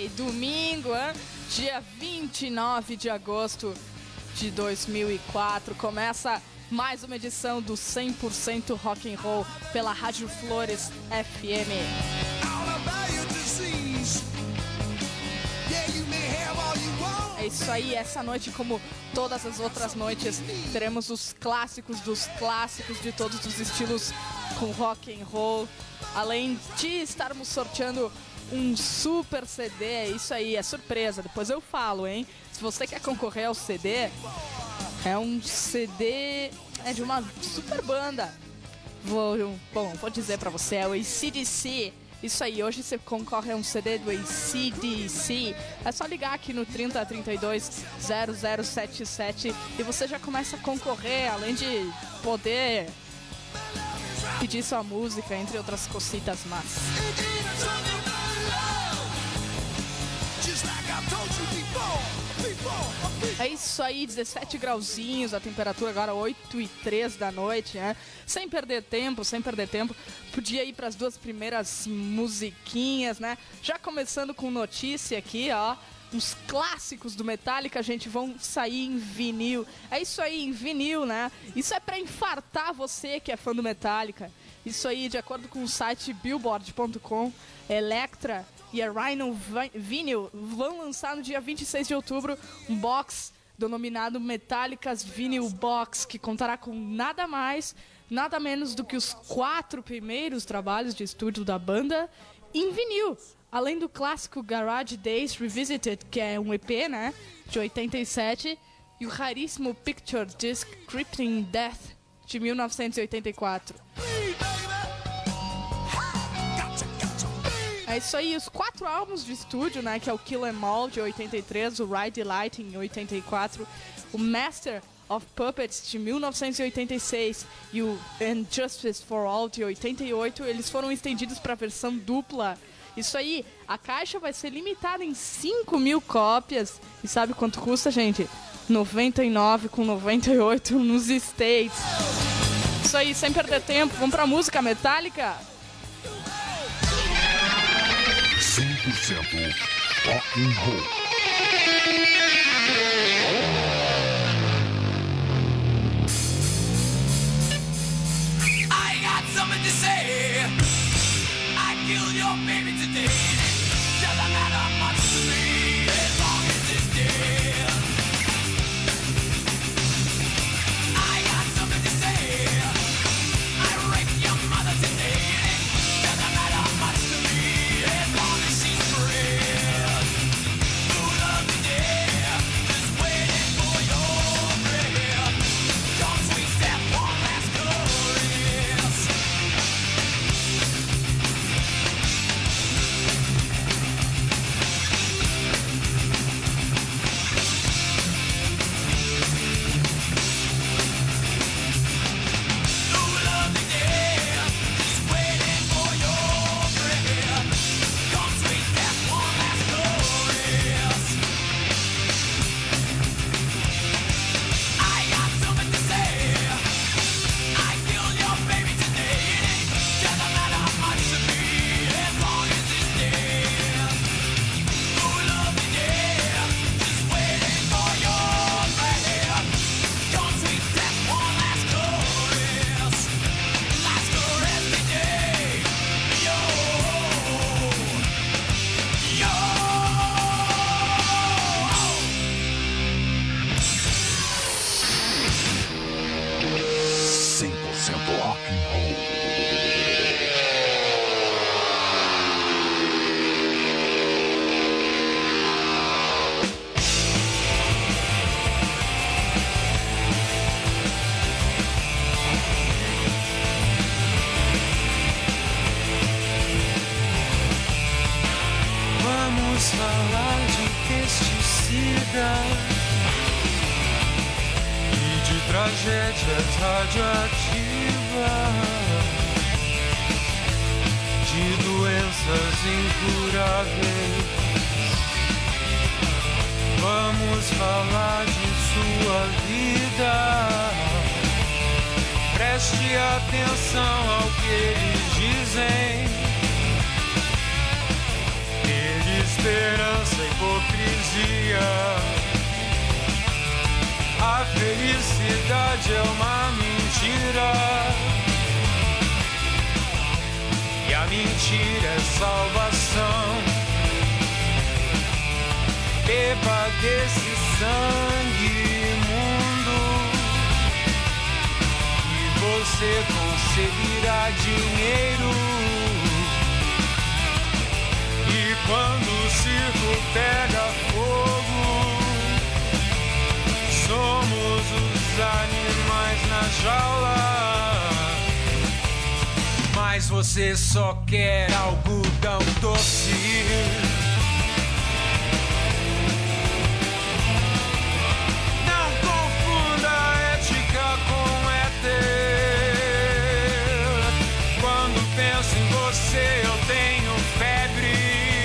Friday, domingo, dia 29 de agosto de 2004. Começa mais uma edição do 100% Rock and Roll pela Rádio Flores FM. É isso aí, essa noite, como todas as outras noites, teremos os clássicos dos clássicos de todos os estilos com rock and roll. Além de estarmos sorteando um super CD, é isso aí, é surpresa, depois eu falo, hein? Se você quer concorrer ao CD, é um CD de uma super banda. Vou dizer pra você, é o AC/DC. Isso aí, hoje você concorre a um CD do AC/DC. É só ligar aqui no 3032-0077 e você já começa a concorrer, além de poder pedir sua música, entre outras cositas más. É isso aí, 17 grauzinhos, a temperatura agora 8h03 da noite, né? Sem perder tempo, podia ir para as duas primeiras musiquinhas, né? Já começando com notícia aqui, ó. Os clássicos do Metallica, gente, vão sair em vinil. É isso aí, em vinil, né? Isso é pra infartar você que é fã do Metallica. Isso aí, de acordo com o site Billboard.com, Elektra e a Rhino Vinyl vão lançar no dia 26 de outubro um box denominado Metallica's Vinyl Box, que contará com nada mais, nada menos do que os 4 primeiros trabalhos de estúdio da banda em vinil. Além do clássico Garage Days Revisited, que é um EP, né, de 87, e o raríssimo Picture Disc Crippling Death, de 1984. É isso aí, os 4 álbuns de estúdio, né, que é o Kill 'Em All, de 83, o Ride the Light, em 84, o Master of Puppets, de 1986, e o And Justice for All, de 88, eles foram estendidos para a versão dupla. Isso aí, a caixa vai ser limitada em 5.000 cópias. E sabe quanto custa, gente? 99,98 nos States. Isso aí, sem perder tempo, vamos pra música Metallica? 100% Rock and Roll. I got something to say. I killed your baby today. Doesn't matter much to me as long as it's dead. I got something to say. I raped your mother today. Doesn't matter much to me as long as she's dead. Who loved you dead? Just waiting for your breath. Don't sweet that one last glorious. Vamos falar de pesticidas e de tragédias radioativas, de doenças incuráveis. Vamos falar de sua vida. Preste atenção ao que eles dizem. Esperança felicidade é uma mentira. E a mentira é salvação. Beba desse sangue imundo e você conseguirá dinheiro. E quando o circo pega fogo, somos os animais na jaula. Mas você só quer algodão doce. Não confunda ética com éter. Quando penso em você eu tenho febre.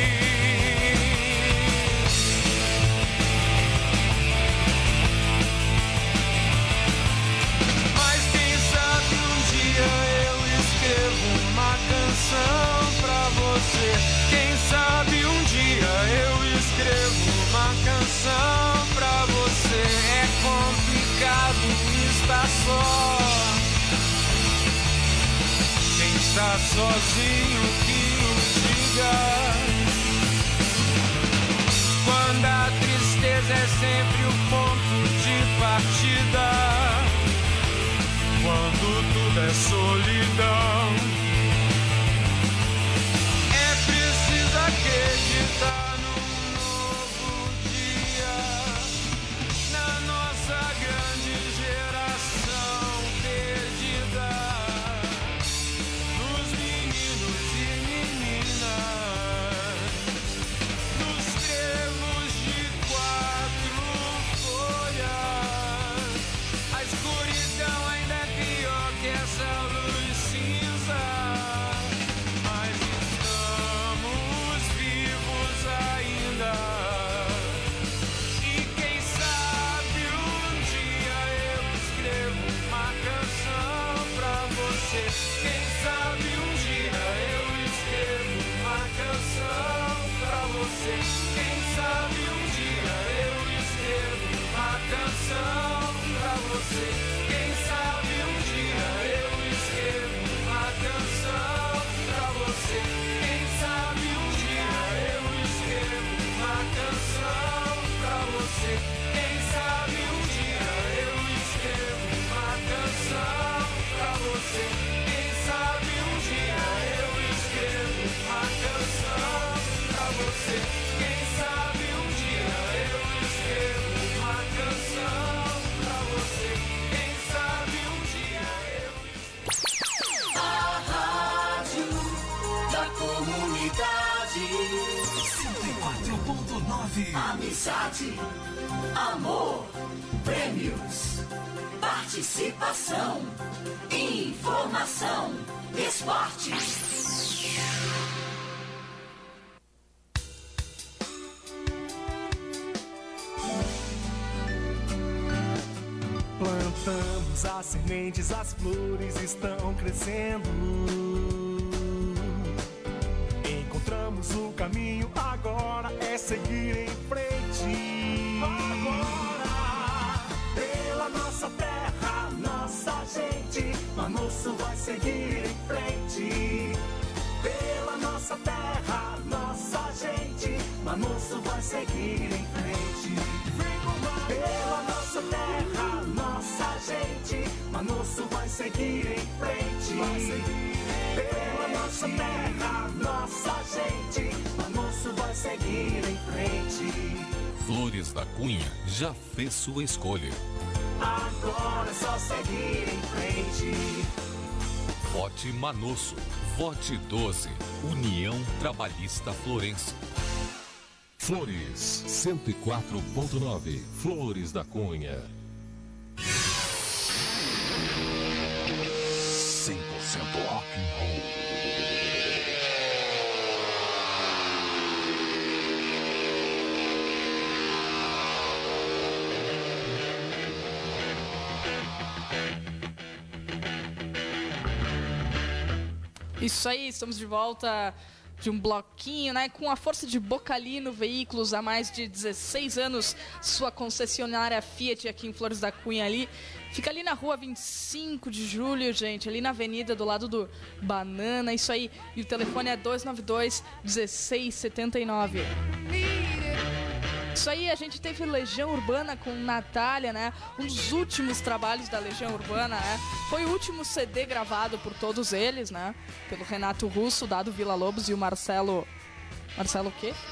Mas quem sabe um dia eu escrevo uma canção pra você. Quem sabe um dia eu escrevo uma canção pra você. É complicado estar só. Quem está sozinho que o diga. Quando a tristeza é sempre o ponto de partida. Quando tudo é solidão. É preciso acreditar num novo dia. Na nossa grande geração perdida. Nos meninos e meninas. Nos trevos de 4 folhas. A escuridão ainda é pior que essa luz cinza. Mas estamos vivos ainda. E quem sabe um dia eu escrevo uma canção pra você. Quem sabe um dia eu escrevo uma canção pra você. Quem sabe um dia eu escrevo uma canção pra você. Quem sabe um dia eu escrevo uma canção pra você. Quem sabe um dia eu escrevo uma canção pra você. Quem sabe um dia eu escrevo uma canção pra você. Quem sabe um dia eu escrevo uma canção pra você. Quem sabe um dia eu escrevo uma canção pra você. Quem sabe um dia eu A rádio da comunidade. 104.9. Amizade, amor, prêmios, participação, informação, esporte. Plantamos as sementes, as flores estão crescendo. Encontramos o caminho, agora é seguir em frente. Agora, pela nossa terra, nossa gente, Manosso vai seguir em frente. Pela nossa terra, nossa gente, Manosso vai seguir em frente. Pela nossa terra, nossa gente, Manosso vai seguir em frente. Pela nossa terra, nossa gente, Manosso vai seguir em frente. Flores da Cunha já fez sua escolha. Agora é só seguir em frente. Vote Manosso. Vote 12. União Trabalhista Florense. Flores 104.9. Flores da Cunha. 100% rock and roll. Isso aí, estamos de volta de um bloquinho, né? Com a força de Bocalino Veículos, há mais de 16 anos, sua concessionária Fiat aqui em Flores da Cunha ali. Fica ali na rua 25 de julho, gente, ali na avenida do lado do Banana, isso aí. E o telefone é 292-1679. Isso aí, a gente teve Legião Urbana com Natália, né? Um dos últimos trabalhos da Legião Urbana, né? Foi o último CD gravado por todos eles, né? Pelo Renato Russo, Dado Villa Lobos e o Marcelo... Marcelo o quê?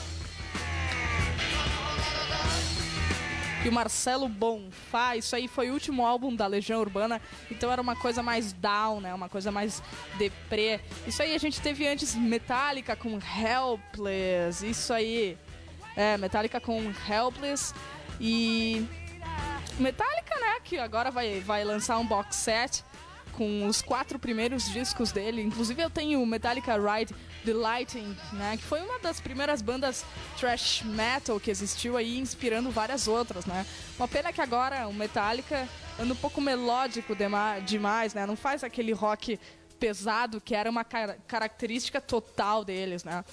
E o Marcelo Bonfá. Isso aí foi o último álbum da Legião Urbana, então era uma coisa mais down, né? Uma coisa mais deprê. Isso aí, a gente teve antes Metallica com Helpless. Isso aí... Metallica com Helpless. E Metallica, né, que agora vai lançar um box set com os 4 primeiros discos dele. Inclusive eu tenho o Metallica Ride the Lightning, né, que foi uma das primeiras bandas thrash metal que existiu aí, inspirando várias outras, né. Uma pena que agora o Metallica anda um pouco melódico demais, né, não faz aquele rock pesado que era uma característica total deles, né.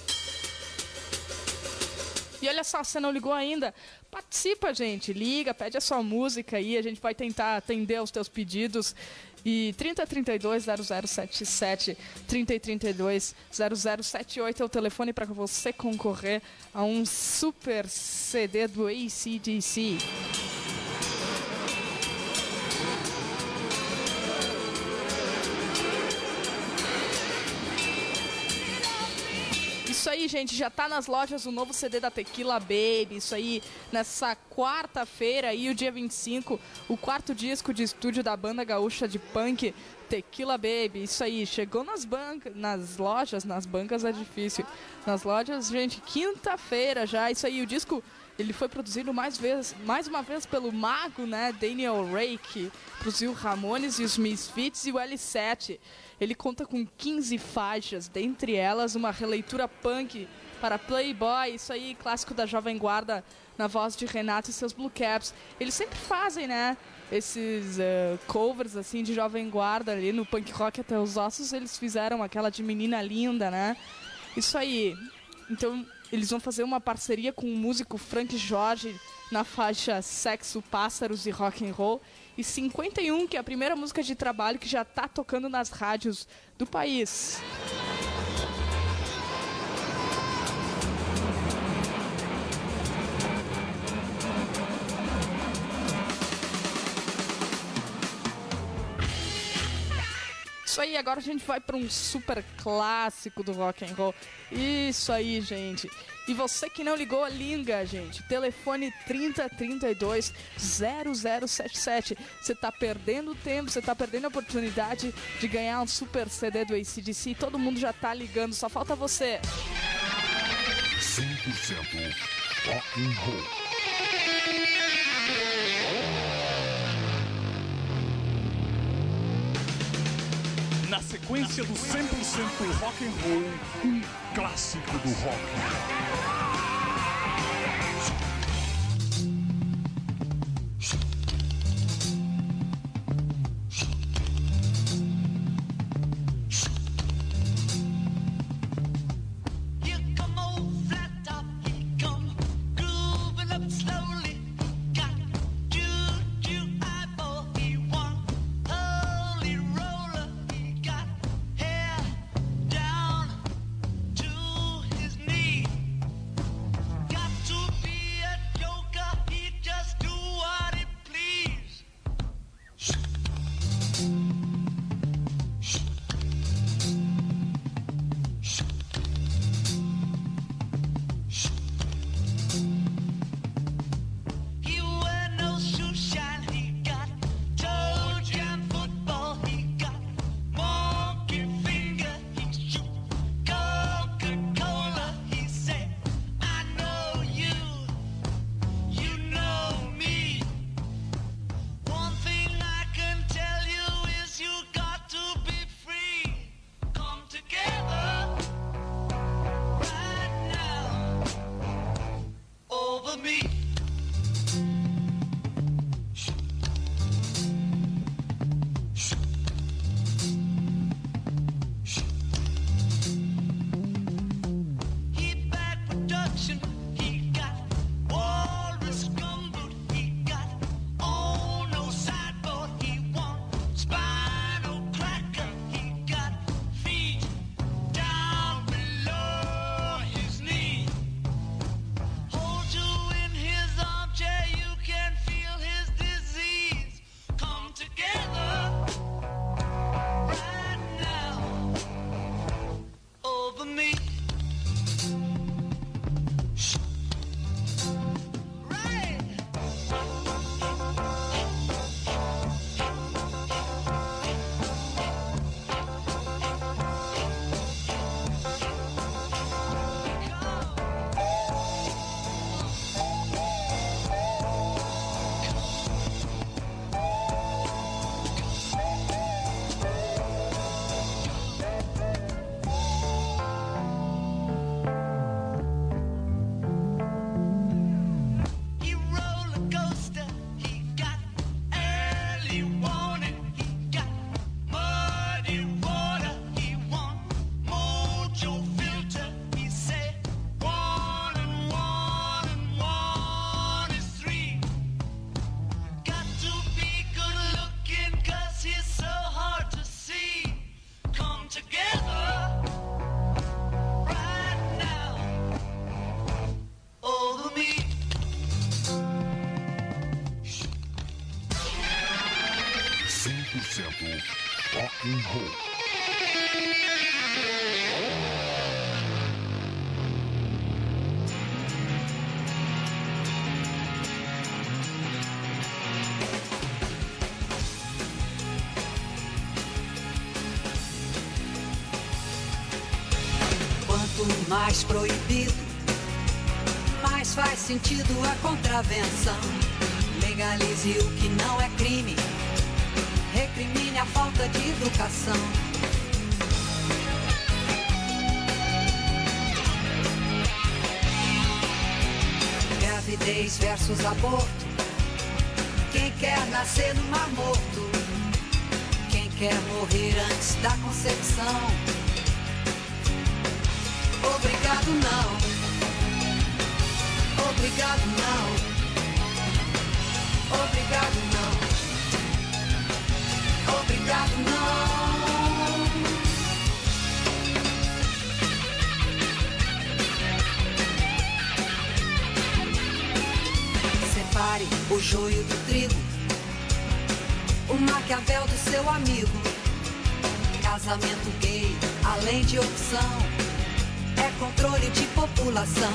E olha só, você não ligou ainda? Participa, gente. Liga, pede a sua música aí. A gente vai tentar atender os teus pedidos. E 3032-0077, 3032-0078 é o telefone para você concorrer a um super CD do AC/DC. Isso aí, gente, já tá nas lojas o novo CD da Tequila Baby. Isso aí, nessa quarta-feira aí, o dia 25, o 4º disco de estúdio da banda gaúcha de punk Tequila Baby. Isso aí, chegou nas lojas, nas bancas é difícil. Nas lojas, gente, quinta-feira já. Isso aí, o disco, ele foi produzido mais uma vez pelo mago, né, Daniel Ray, que produziu Ramones e os Misfits e o L7. Ele conta com 15 faixas, dentre elas uma releitura punk para Playboy, isso aí, clássico da Jovem Guarda, na voz de Renato e seus Blue Caps. Eles sempre fazem, né, esses covers, assim, de Jovem Guarda ali no punk rock até os ossos. Eles fizeram aquela de Menina Linda, né, isso aí. Então, eles vão fazer uma parceria com o músico Frank Jorge na faixa Sexo, Pássaros e Rock and Roll. E 51, que é a primeira música de trabalho que já tá tocando nas rádios do país. Isso aí, agora a gente vai para um super clássico do rock and roll. Isso aí, gente. E você que não ligou, liga, gente. Telefone 3032-0077. Você tá perdendo tempo, você tá perdendo a oportunidade de ganhar um super CD do AC/DC. Todo mundo já tá ligando, só falta você. 100% rock and roll. Na sequência do 100% rock and roll, um clássico do rock. mais proibido, mais faz sentido a contravenção. Legalize o que não é crime, recrimine a falta de educação. Gravidez versus aborto. Quem quer nascer no mar morto? Quem quer morrer antes da concepção? Obrigado não. Obrigado não. Obrigado não. Obrigado não. Separe o joio do trigo, o Maquiavel do seu amigo. Casamento gay, além de opção, é controle de população.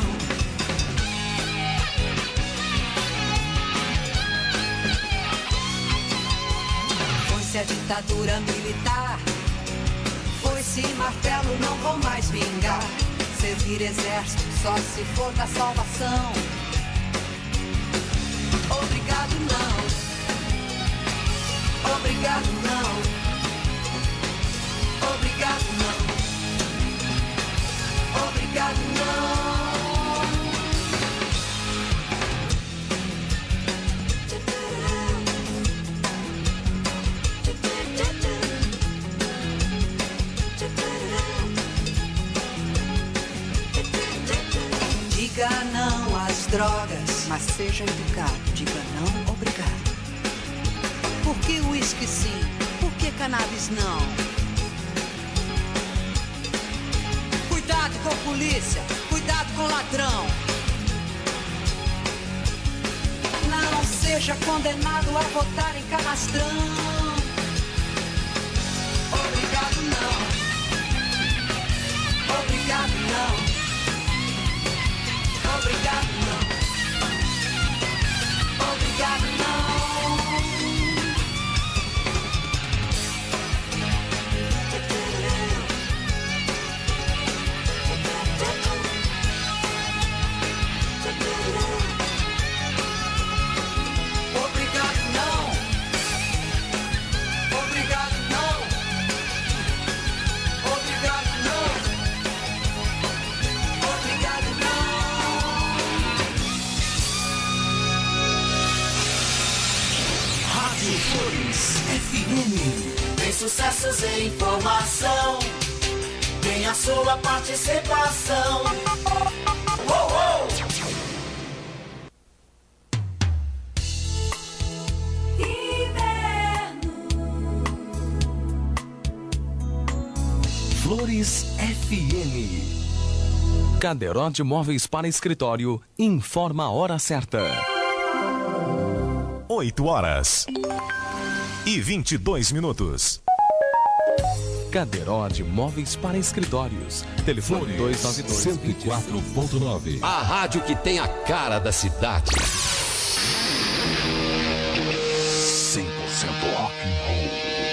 Foi-se a ditadura militar, foi-se martelo, não vou mais vingar. Servir exército só se for da salvação. Obrigado não. Obrigado não. Obrigado não. Obrigado não. Diga não às drogas, mas seja educado. Diga não, obrigado. Por que uísque sim? Por que cannabis não? Cuidado com a polícia, cuidado com o ladrão. Não seja condenado a votar em canastrão. Obrigado não. Obrigado não. Obrigado não. Obrigado não. Obrigado não. Obrigado não. Obrigado não. Obrigado não. Rádio Flores FM. Tem sucessos em informação. Tem a sua participação. Uou, uou. Flores FM. Caderote Móveis para Escritório informa a hora certa. 8h22. Caderote Móveis para Escritórios. Telefone 292 104.9. A rádio que tem a cara da cidade. 100% rock and roll.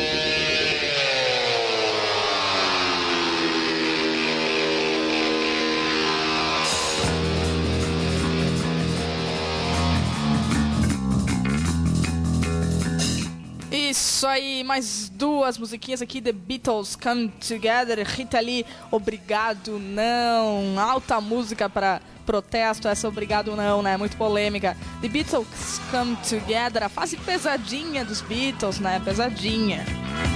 Isso aí, mais duas musiquinhas aqui, The Beatles Come Together, Rita Lee, Obrigado Não, alta música para protesto, essa Obrigado Não, né, muito polêmica. The Beatles Come Together, a fase pesadinha dos Beatles, né, pesadinha.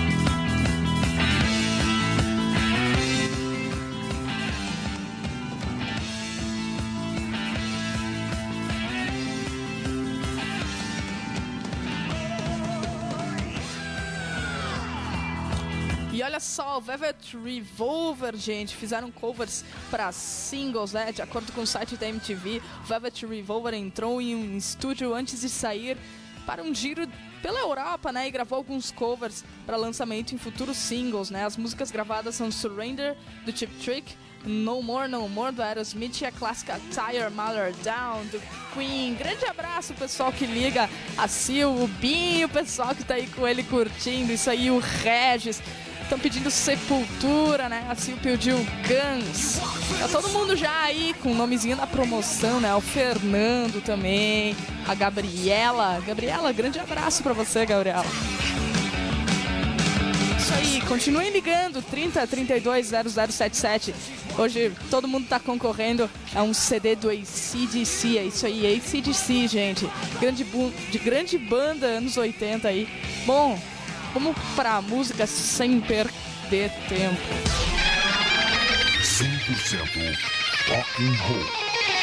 E olha só, o Velvet Revolver, gente, fizeram covers para singles, né? De acordo com o site da MTV, o Velvet Revolver entrou em um estúdio antes de sair para um giro pela Europa, né? E gravou alguns covers para lançamento em futuros singles, né? As músicas gravadas são Surrender, do Cheap Trick, No More, No More, do Aerosmith, e a clássica Tire Mother Down, do Queen. Grande abraço, pessoal que liga a Sil, o Binho, o pessoal que tá aí com ele curtindo, isso aí, o Regis. Estão pedindo Sepultura, né? A Sil pediu Guns. Tá todo mundo já aí com o nomezinho da promoção, né? O Fernando também. A Gabriela. Gabriela, grande abraço pra você, Gabriela. Isso aí, continuem ligando, 30320077. Hoje todo mundo tá concorrendo a um CD do AC/DC, é isso aí, AC/DC, gente. Grande banda, anos 80 aí. Bom, vamos pra música sem perder tempo. 100% rock and roll.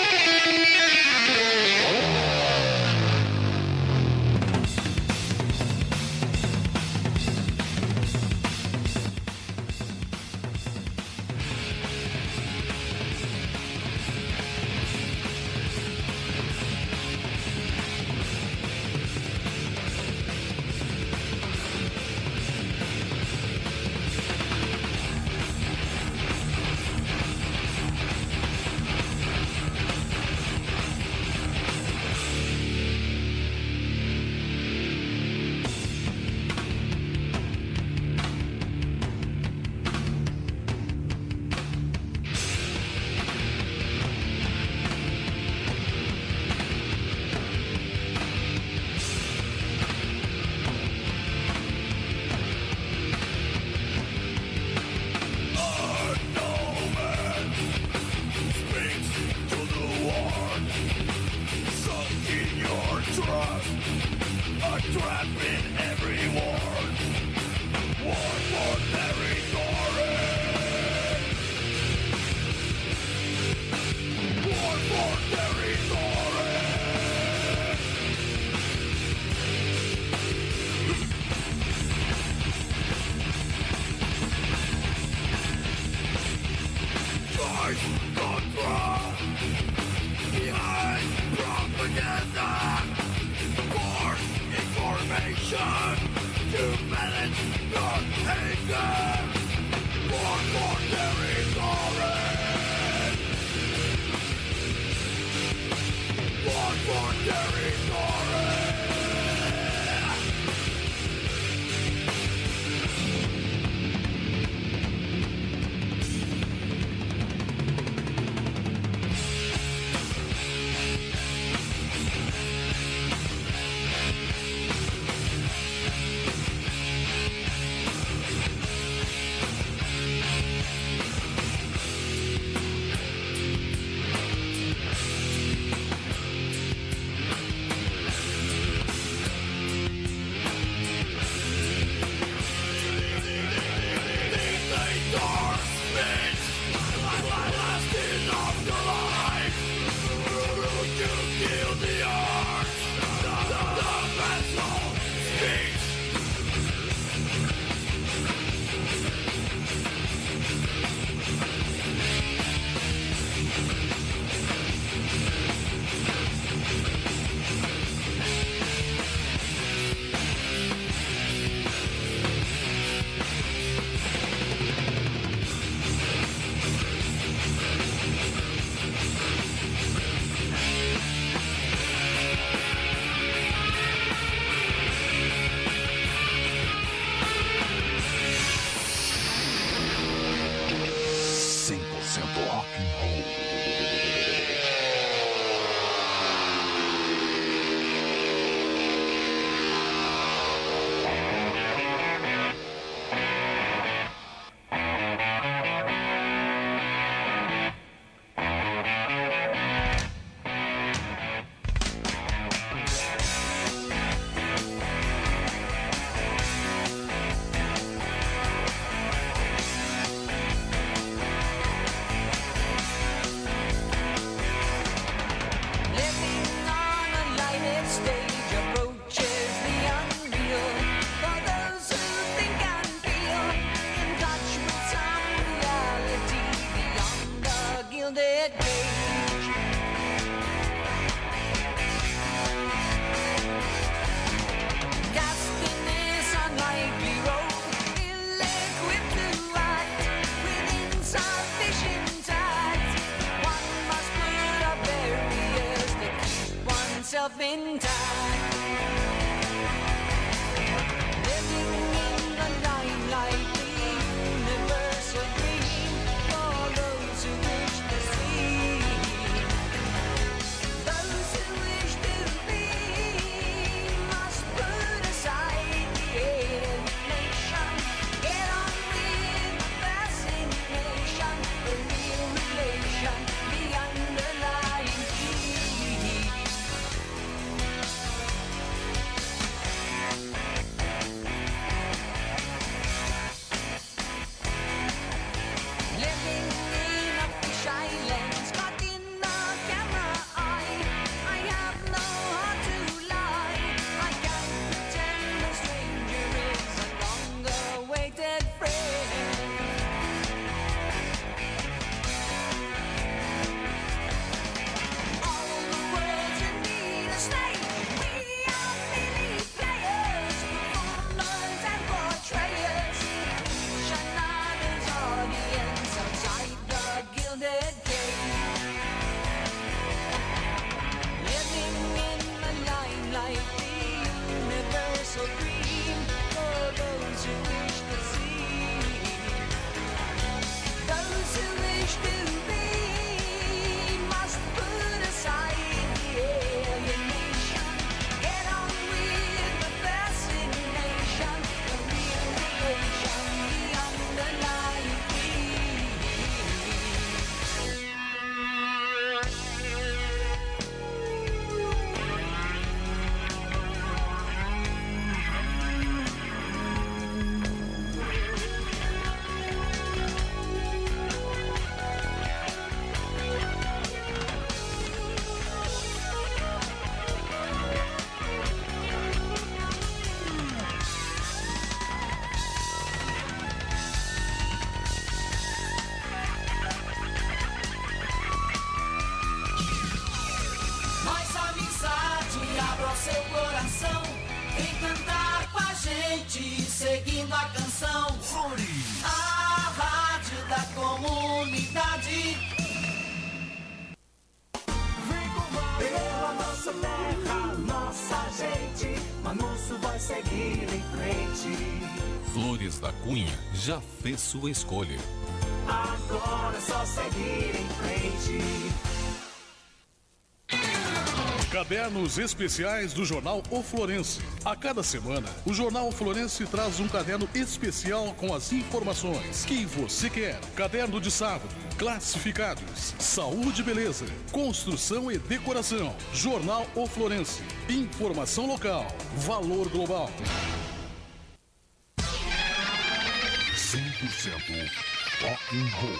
yourself in time. Living in the limelight, please seu coração. Vem cantar com a gente, seguindo a canção. Flores, a rádio da comunidade. Pela nossa terra, nossa gente, Manúcio vai seguir em frente. Flores da Cunha já fez sua escolha. Agora é só seguir em frente. Cadernos especiais do Jornal O Florense. A cada semana, o Jornal O Florense traz um caderno especial com as informações que você quer. Caderno de sábado, classificados, saúde e beleza, construção e decoração. Jornal O Florense. Informação local, valor global. 100% rock and roll.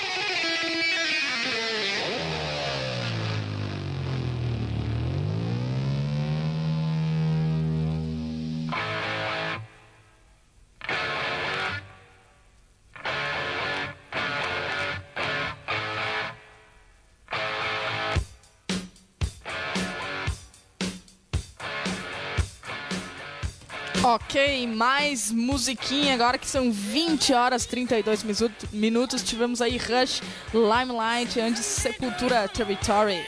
Ok, mais musiquinha agora que são 20 horas 32 minutos. Tivemos aí Rush, Limelight, antes Sepultura, Territory.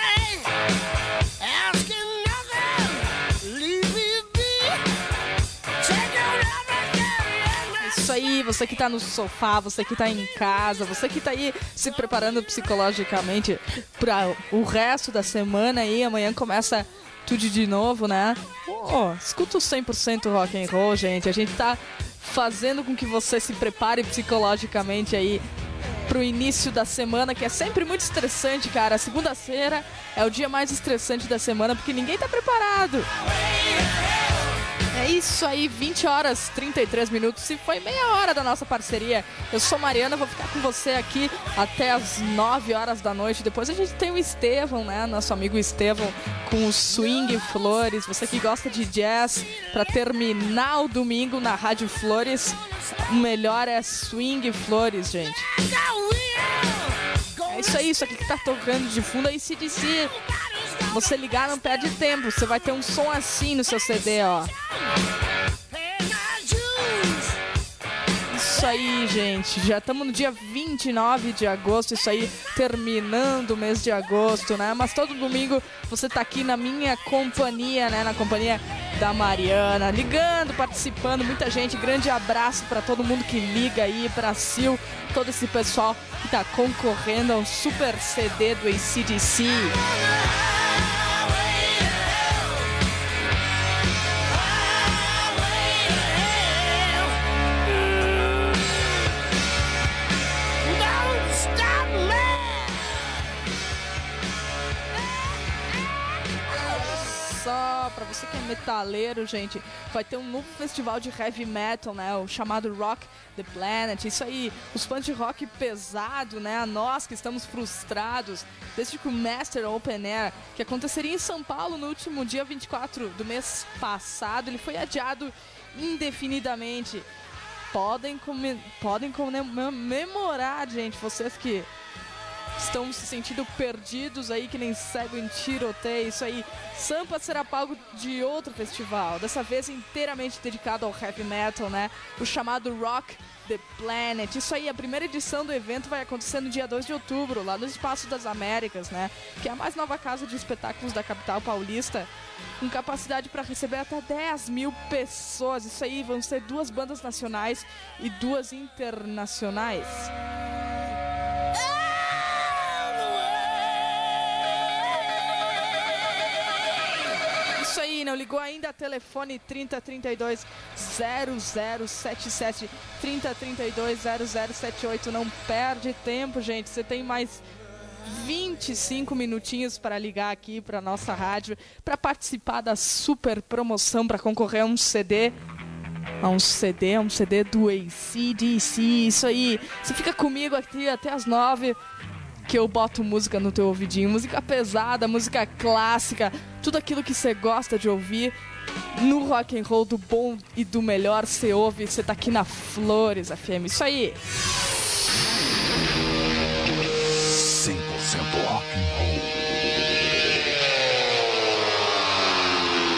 Isso aí, você que tá no sofá, você que tá em casa, você que tá aí se preparando psicologicamente para o resto da semana aí, amanhã começa tudo de novo, né? Escuta o 100% rock and roll, gente. A gente tá fazendo com que você se prepare psicologicamente aí pro início da semana, que é sempre muito estressante, cara. Segunda-feira é o dia mais estressante da semana, porque ninguém tá preparado. É isso aí, 20 horas 33 minutos e foi meia hora da nossa parceria. Eu sou Mariana, vou ficar com você aqui até as 9 horas da noite. Depois a gente tem o Estevão, né? Nosso amigo Estevão com o Swing Flores. Você que gosta de jazz, para terminar o domingo na Rádio Flores, o melhor é Swing Flores, gente. É isso aí, isso aqui que tá tocando de fundo aí, CDC. Você ligar não perde tempo, você vai ter um som assim no seu CD, ó. Isso aí, gente, já estamos no dia 29 de agosto, isso aí, terminando o mês de agosto, né? Mas todo domingo você tá aqui na minha companhia, né? Na companhia da Mariana, ligando, participando, muita gente. Grande abraço pra todo mundo que liga aí, pra Sil, todo esse pessoal que tá concorrendo ao super CD do AC/DC. Pra você que é metaleiro, gente, vai ter um novo festival de heavy metal, né? O chamado Rock the Planet. Isso aí, os fãs de rock pesado, né? Nós que estamos frustrados desde que o Master Open Air, que aconteceria em São Paulo no último dia 24 do mês passado, ele foi adiado indefinidamente. Podem comemorar, gente, vocês que estão se sentindo perdidos aí, que nem cego em tiroteio. Isso aí, Sampa será palco de outro festival, dessa vez inteiramente dedicado ao heavy metal, né? O chamado Rock the Planet. Isso aí, a primeira edição do evento vai acontecer no dia 2 de outubro, lá no Espaço das Américas, né? Que é a mais nova casa de espetáculos da capital paulista, com capacidade para receber até 10 mil pessoas. Isso aí, vão ser 2 bandas nacionais e 2 internacionais. Isso aí, não ligou ainda? Telefone 3032 0077, 3032 0078. Não perde tempo, gente. Você tem mais 25 minutinhos para ligar aqui para nossa rádio, para participar da super promoção, para concorrer a um CD. Um CD do AC/DC. Isso aí. Você fica comigo aqui até as 9, que eu boto música no teu ouvidinho, música pesada, música clássica, tudo aquilo que você gosta de ouvir no rock and roll do bom e do melhor. Você ouve, você tá aqui na Flores FM. Isso aí. 100% rock and roll.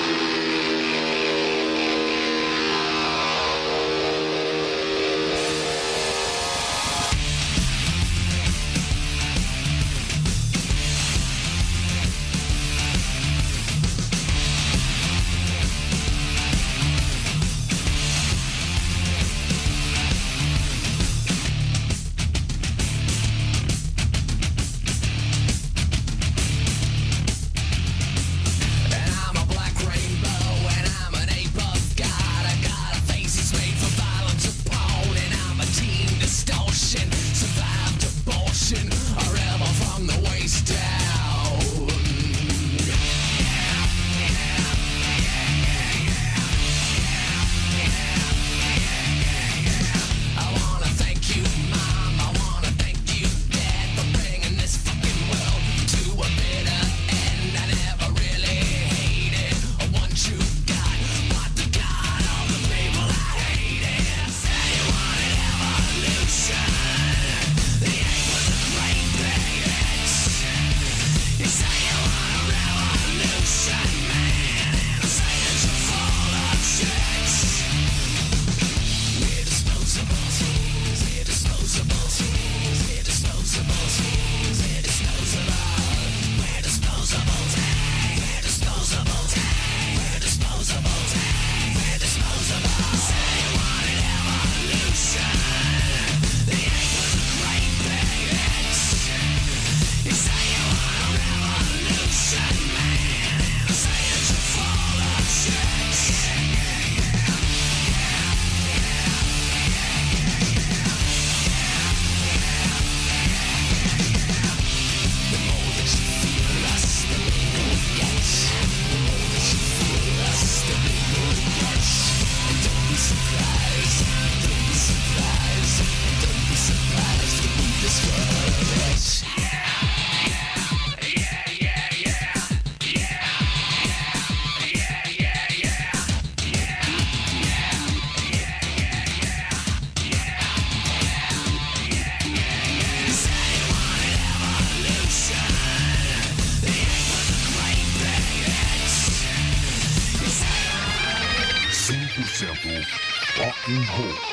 Rock and Roll.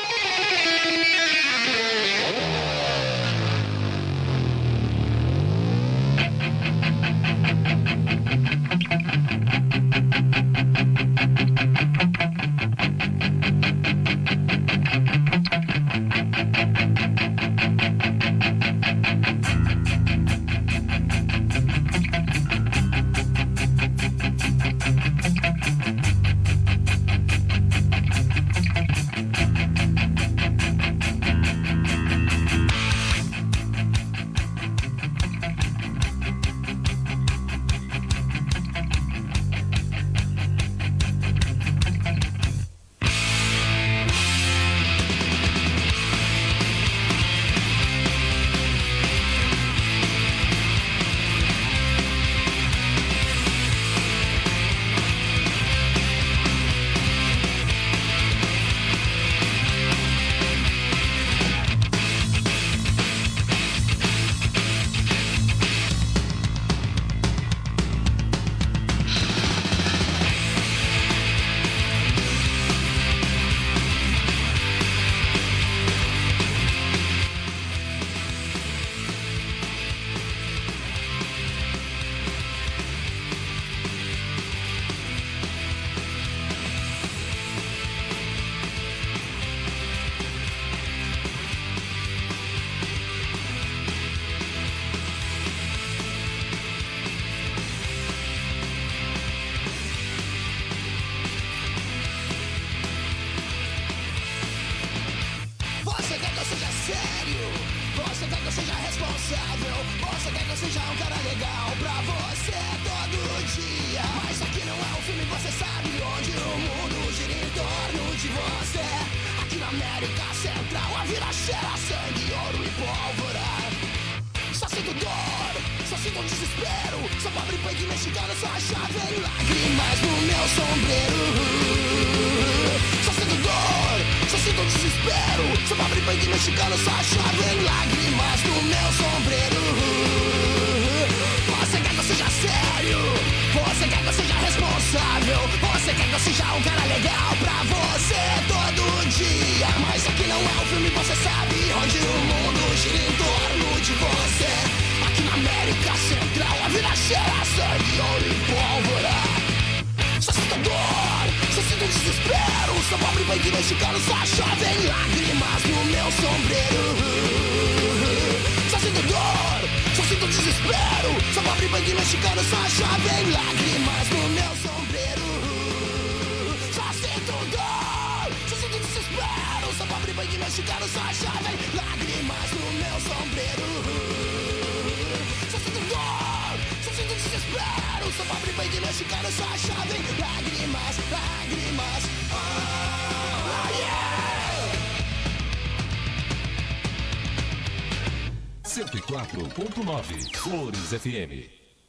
Flores FM.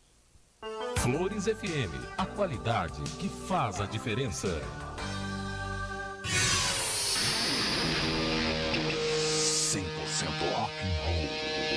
Flores FM, a qualidade que faz a diferença. 100% rock and roll.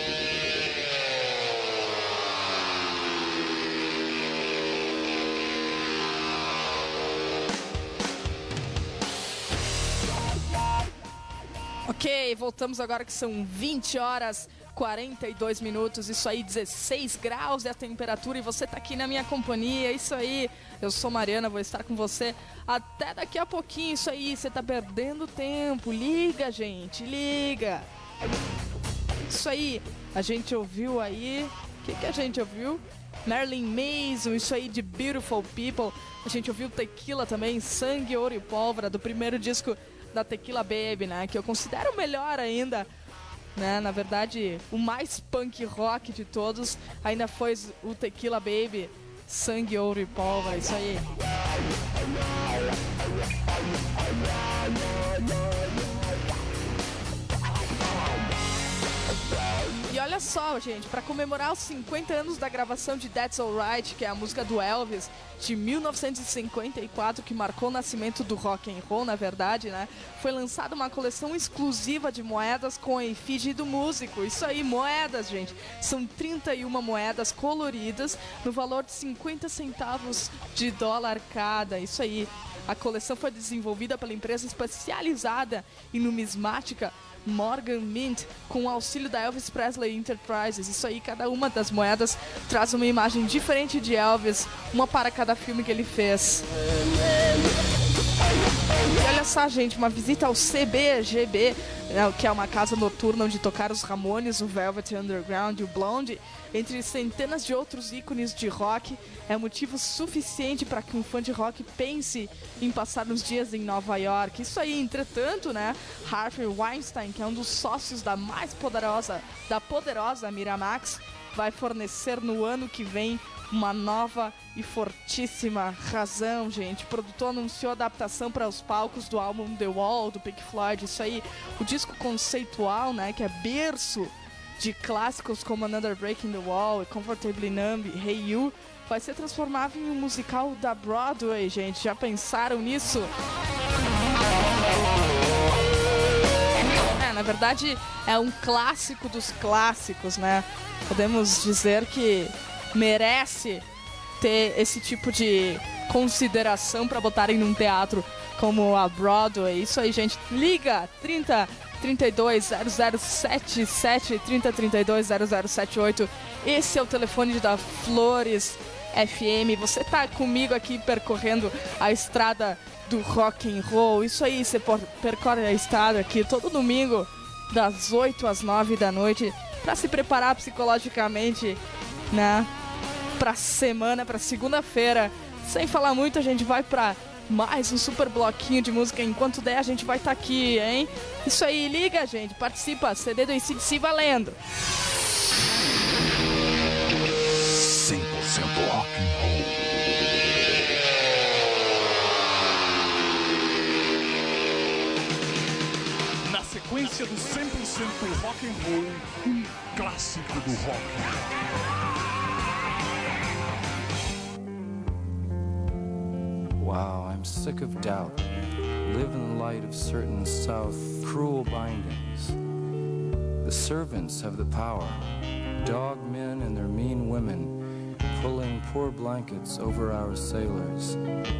Ok, voltamos agora que são 20 horas 42 minutos, isso aí, 16 graus é a temperatura e você tá aqui na minha companhia, isso aí, eu sou Mariana, vou estar com você até daqui a pouquinho, isso aí, você tá perdendo tempo, liga gente, liga. Isso aí, a gente ouviu aí, o que a gente ouviu? Marilyn Manson, isso aí de Beautiful People, a gente ouviu Tequila também, Sangue, Ouro e Pólvora, do primeiro disco da Tequila Baby, né, que eu considero o melhor ainda, né? Na verdade, o mais punk rock de todos ainda foi o Tequila Baby, Sangue, Ouro e Pólvora, isso aí. E olha só, gente, para comemorar os 50 anos da gravação de That's Alright, que é a música do Elvis, de 1954, que marcou o nascimento do rock and roll, na verdade, né? Foi lançada uma coleção exclusiva de moedas com a efígie do músico. Isso aí, moedas, gente. São 31 moedas coloridas no valor de 50 centavos de dólar cada. Isso aí. A coleção foi desenvolvida pela empresa especializada em numismática Morgan Mint, com o auxílio da Elvis Presley Enterprises. Isso aí, cada uma das moedas traz uma imagem diferente de Elvis, uma para cada filme que ele fez. E olha só, gente, uma visita ao CBGB, que é uma casa noturna onde tocaram os Ramones, o Velvet Underground e o Blonde, entre centenas de outros ícones de rock, é motivo suficiente para que um fã de rock pense em passar uns dias em Nova York. Isso aí, entretanto, né, Harvey Weinstein, que é um dos sócios da poderosa Miramax, vai fornecer no ano que vem uma nova e fortíssima razão, gente. O produtor anunciou a adaptação para os palcos do álbum The Wall, do Pink Floyd. Isso aí, o disco conceitual, né, que é berço de clássicos como Another Break in the Wall, Comfortably Numb, Hey You, vai ser transformado em um musical da Broadway, gente. Já pensaram nisso? Na verdade, é um clássico dos clássicos, né? Podemos dizer que merece ter esse tipo de consideração para botarem num teatro como a Broadway. Isso aí, gente. Liga 30 32 0077 30 32 0078. Esse é o telefone da Flores FM. Você tá comigo aqui percorrendo a estrada do rock and roll. Isso aí, você percorre a estrada aqui todo domingo das 8 às 9 da noite para se preparar psicologicamente, né, pra semana, pra segunda-feira. Sem falar muito, a gente vai pra mais um super bloquinho de música. Enquanto der, a gente vai estar aqui, hein? Isso aí, liga, gente, participa. CD do AC/DC valendo. 100% rock and roll. Na sequência do 100% rock and roll, um clássico do rock. Wow, I'm sick of doubt. Live in the light of certain South cruel bindings. The servants have the power. Dog men and their mean women pulling poor blankets over our sailors.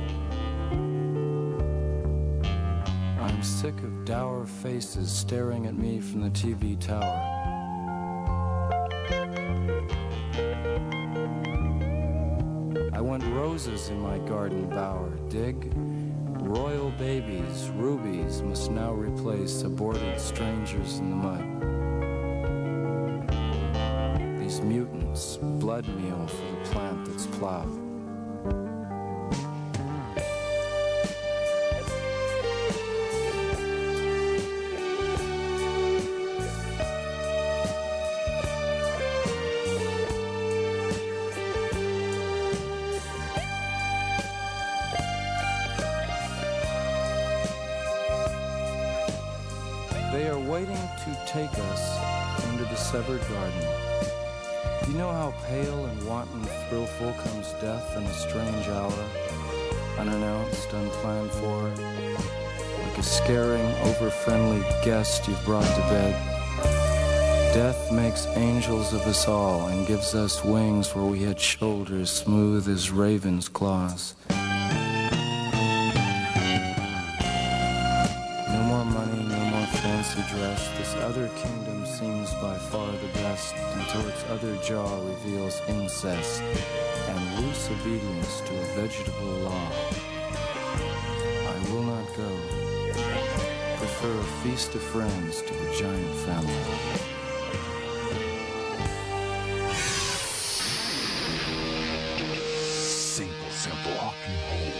I'm sick of dour faces staring at me from the TV tower. I want roses in my garden bower, dig? Royal babies, rubies must now replace aborted strangers in the mud. These mutants, blood meal for the plant that's plowed. Take us into the severed garden. Do you know how pale and wanton thrillful comes death in a strange hour, unannounced, unplanned for, like a scaring, over-friendly guest you've brought to bed? Death makes angels of us all and gives us wings where we had shoulders smooth as ravens' claws. No more money, no more fancy dress. This other kingdom seems by far the best, until its other jaw reveals incest and loose obedience to a vegetable law. I will not go. Prefer a feast of friends to a giant family. Rock and roll.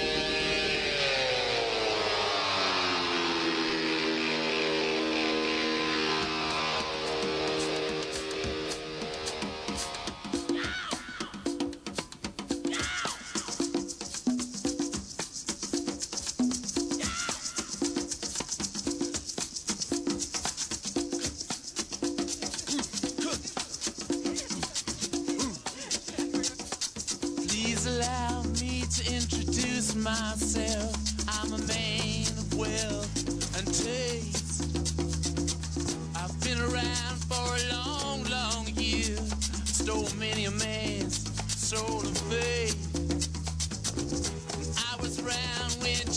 Myself, I'm a man of wealth and taste. I've been around for a long, long year. Stole many a man's soul and faith. I was around when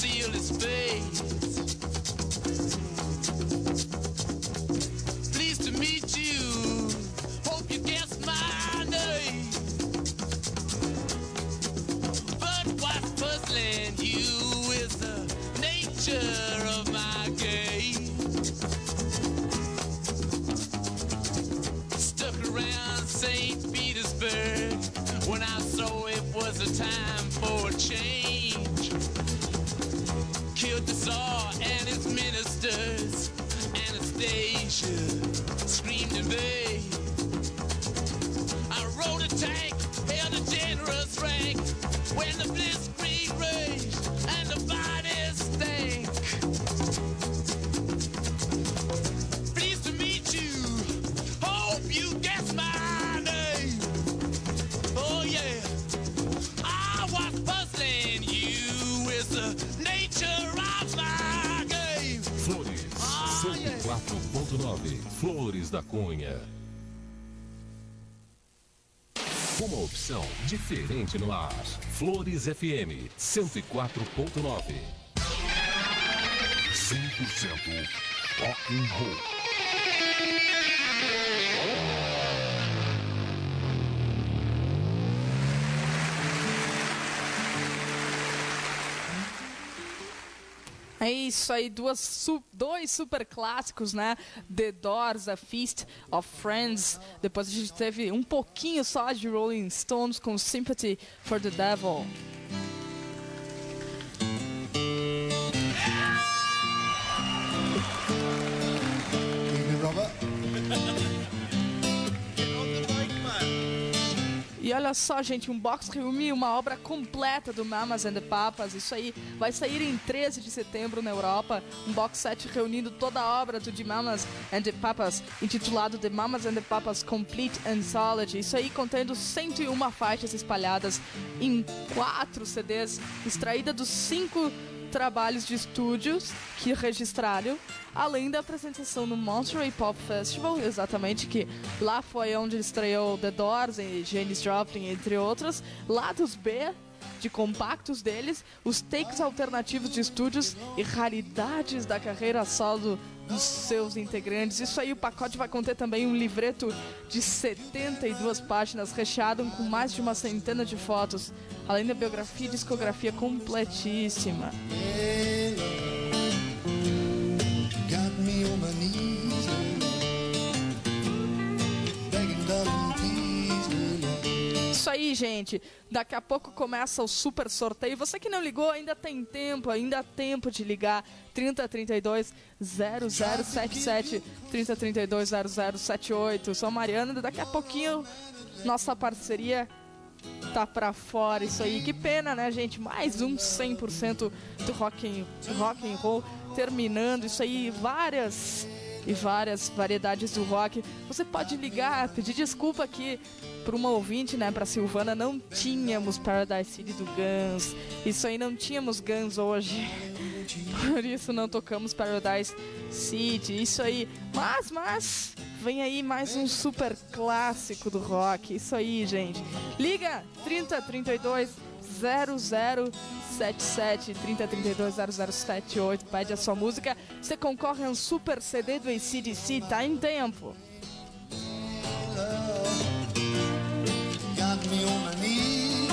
conceal his face. Pleased to meet you. Hope you guessed my name. But what's puzzling you is the nature of my game. Stuck around St. Petersburg when I saw it was a time for a change. Killed the Tsar and his ministers. Anastasia screamed in vain. I rode a tank, held a generous rank when the blitzkrieg raged and the bodies stank. Pleased to meet you. Hope you guess my name. Oh yeah, I was puzzling you with the nature of my game. Flores, 104.9, Flores da Cunha. Uma opção diferente no ar. Flores FM 104.9. 100% rock and roll. É isso aí, dois super clássicos, né? The Doors, A Feast of Friends. Depois a gente teve um pouquinho só de Rolling Stones com Sympathy for the Devil. E olha só, gente, um box reúne uma obra completa do Mamas and the Papas. Isso aí vai sair em 13 de setembro na Europa. Um box set reunindo toda a obra do The Mamas and the Papas, intitulado The Mamas and the Papas Complete Anthology. Isso aí contendo 101 faixas espalhadas em 4 CDs, extraída dos 5 trabalhos de estúdios que registraram, além da apresentação no Monterey Pop Festival, exatamente, que lá foi onde estreou The Doors e Janis Joplin, entre outros. Lados B de compactos deles, os takes alternativos de estúdios e raridades da carreira solo dos seus integrantes. Isso aí, o pacote vai conter também um livreto de 72 páginas recheado com mais de uma centena de fotos, além da biografia e discografia completíssima. Got me on my knees, begging, darling, please. Isso aí, gente. Daqui a pouco começa o super sorteio. Você que não ligou, ainda tem tempo, de ligar. 3032 0077, 3032 0078. Sou a Mariana, daqui a pouquinho nossa parceria tá pra fora. Isso aí, que pena, né, gente? Mais um 100% do rock and roll terminando. Isso aí, várias variedades do rock. Você pode ligar, pedir desculpa aqui para uma ouvinte, né, pra Silvana. Não tínhamos Paradise City do Guns. Isso aí, não tínhamos Guns hoje. Por isso não tocamos Paradise City. Isso aí. Mas vem aí mais um super clássico do rock. Isso aí, gente. Liga 3032 0077, 3032 0078. Pede a sua música. Você concorre a um super CD do AC/DC. Tá em tempo. Got me on my knees,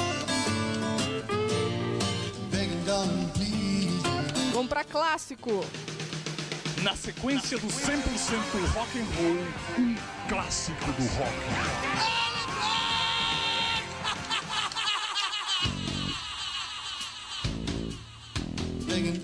begging, darling, please. Vamos pra clássico. Na sequência do 100% rock and roll, um clássico do rock. Begging.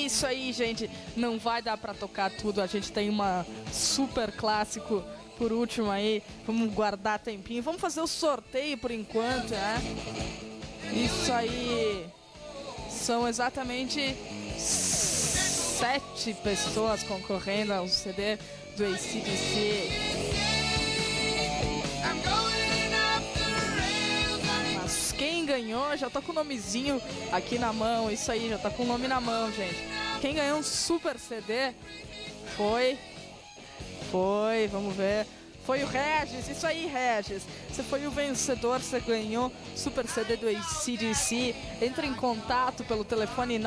Isso aí, gente. Não vai dar pra tocar tudo. A gente tem uma super clássico por último aí. Vamos guardar tempinho. Vamos fazer o sorteio por enquanto, né? Isso aí. São exatamente 7 pessoas concorrendo ao CD do AC/DC. Mas quem ganhou, já tá com o nomezinho aqui na mão. Isso aí, já tá com o nome na mão, gente. Quem ganhou um super CD foi, vamos ver. Foi o Regis, isso aí, Regis. Você foi o vencedor, você ganhou Super CD do AC/DC. Entre em contato pelo telefone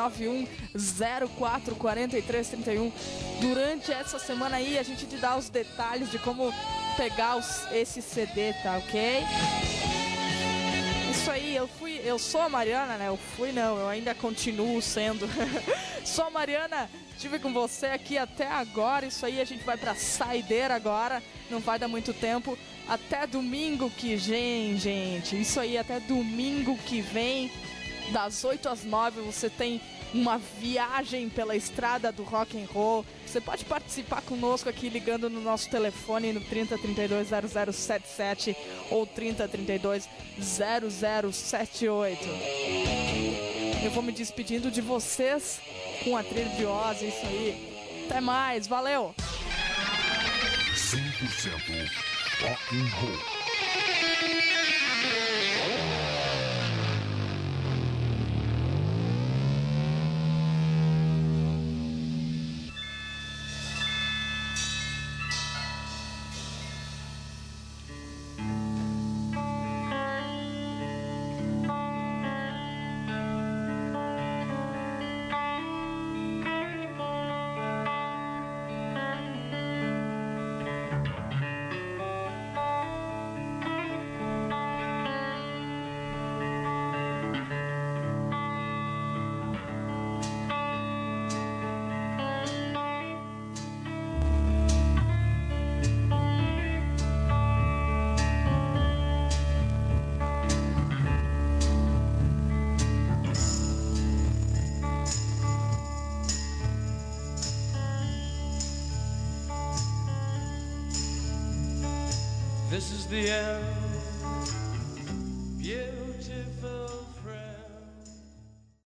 91044331. Durante essa semana aí, a gente te dá os detalhes de como pegar esse CD, tá ok? Isso aí, eu sou a Mariana, né? Eu ainda continuo sendo. Sou a Mariana, estive com você aqui até agora. Isso aí, a gente vai pra saideira agora. Não vai dar muito tempo. Até domingo que vem, gente. Isso aí, até domingo que vem, das 8 às 9, você tem uma viagem pela estrada do rock and roll. Você pode participar conosco aqui ligando no nosso telefone no 3032 0077 ou 3032 0078. Eu vou me despedindo de vocês com a trilha de Ozzy, isso aí. Até mais, valeu! 100% rock and roll. This is the end, beautiful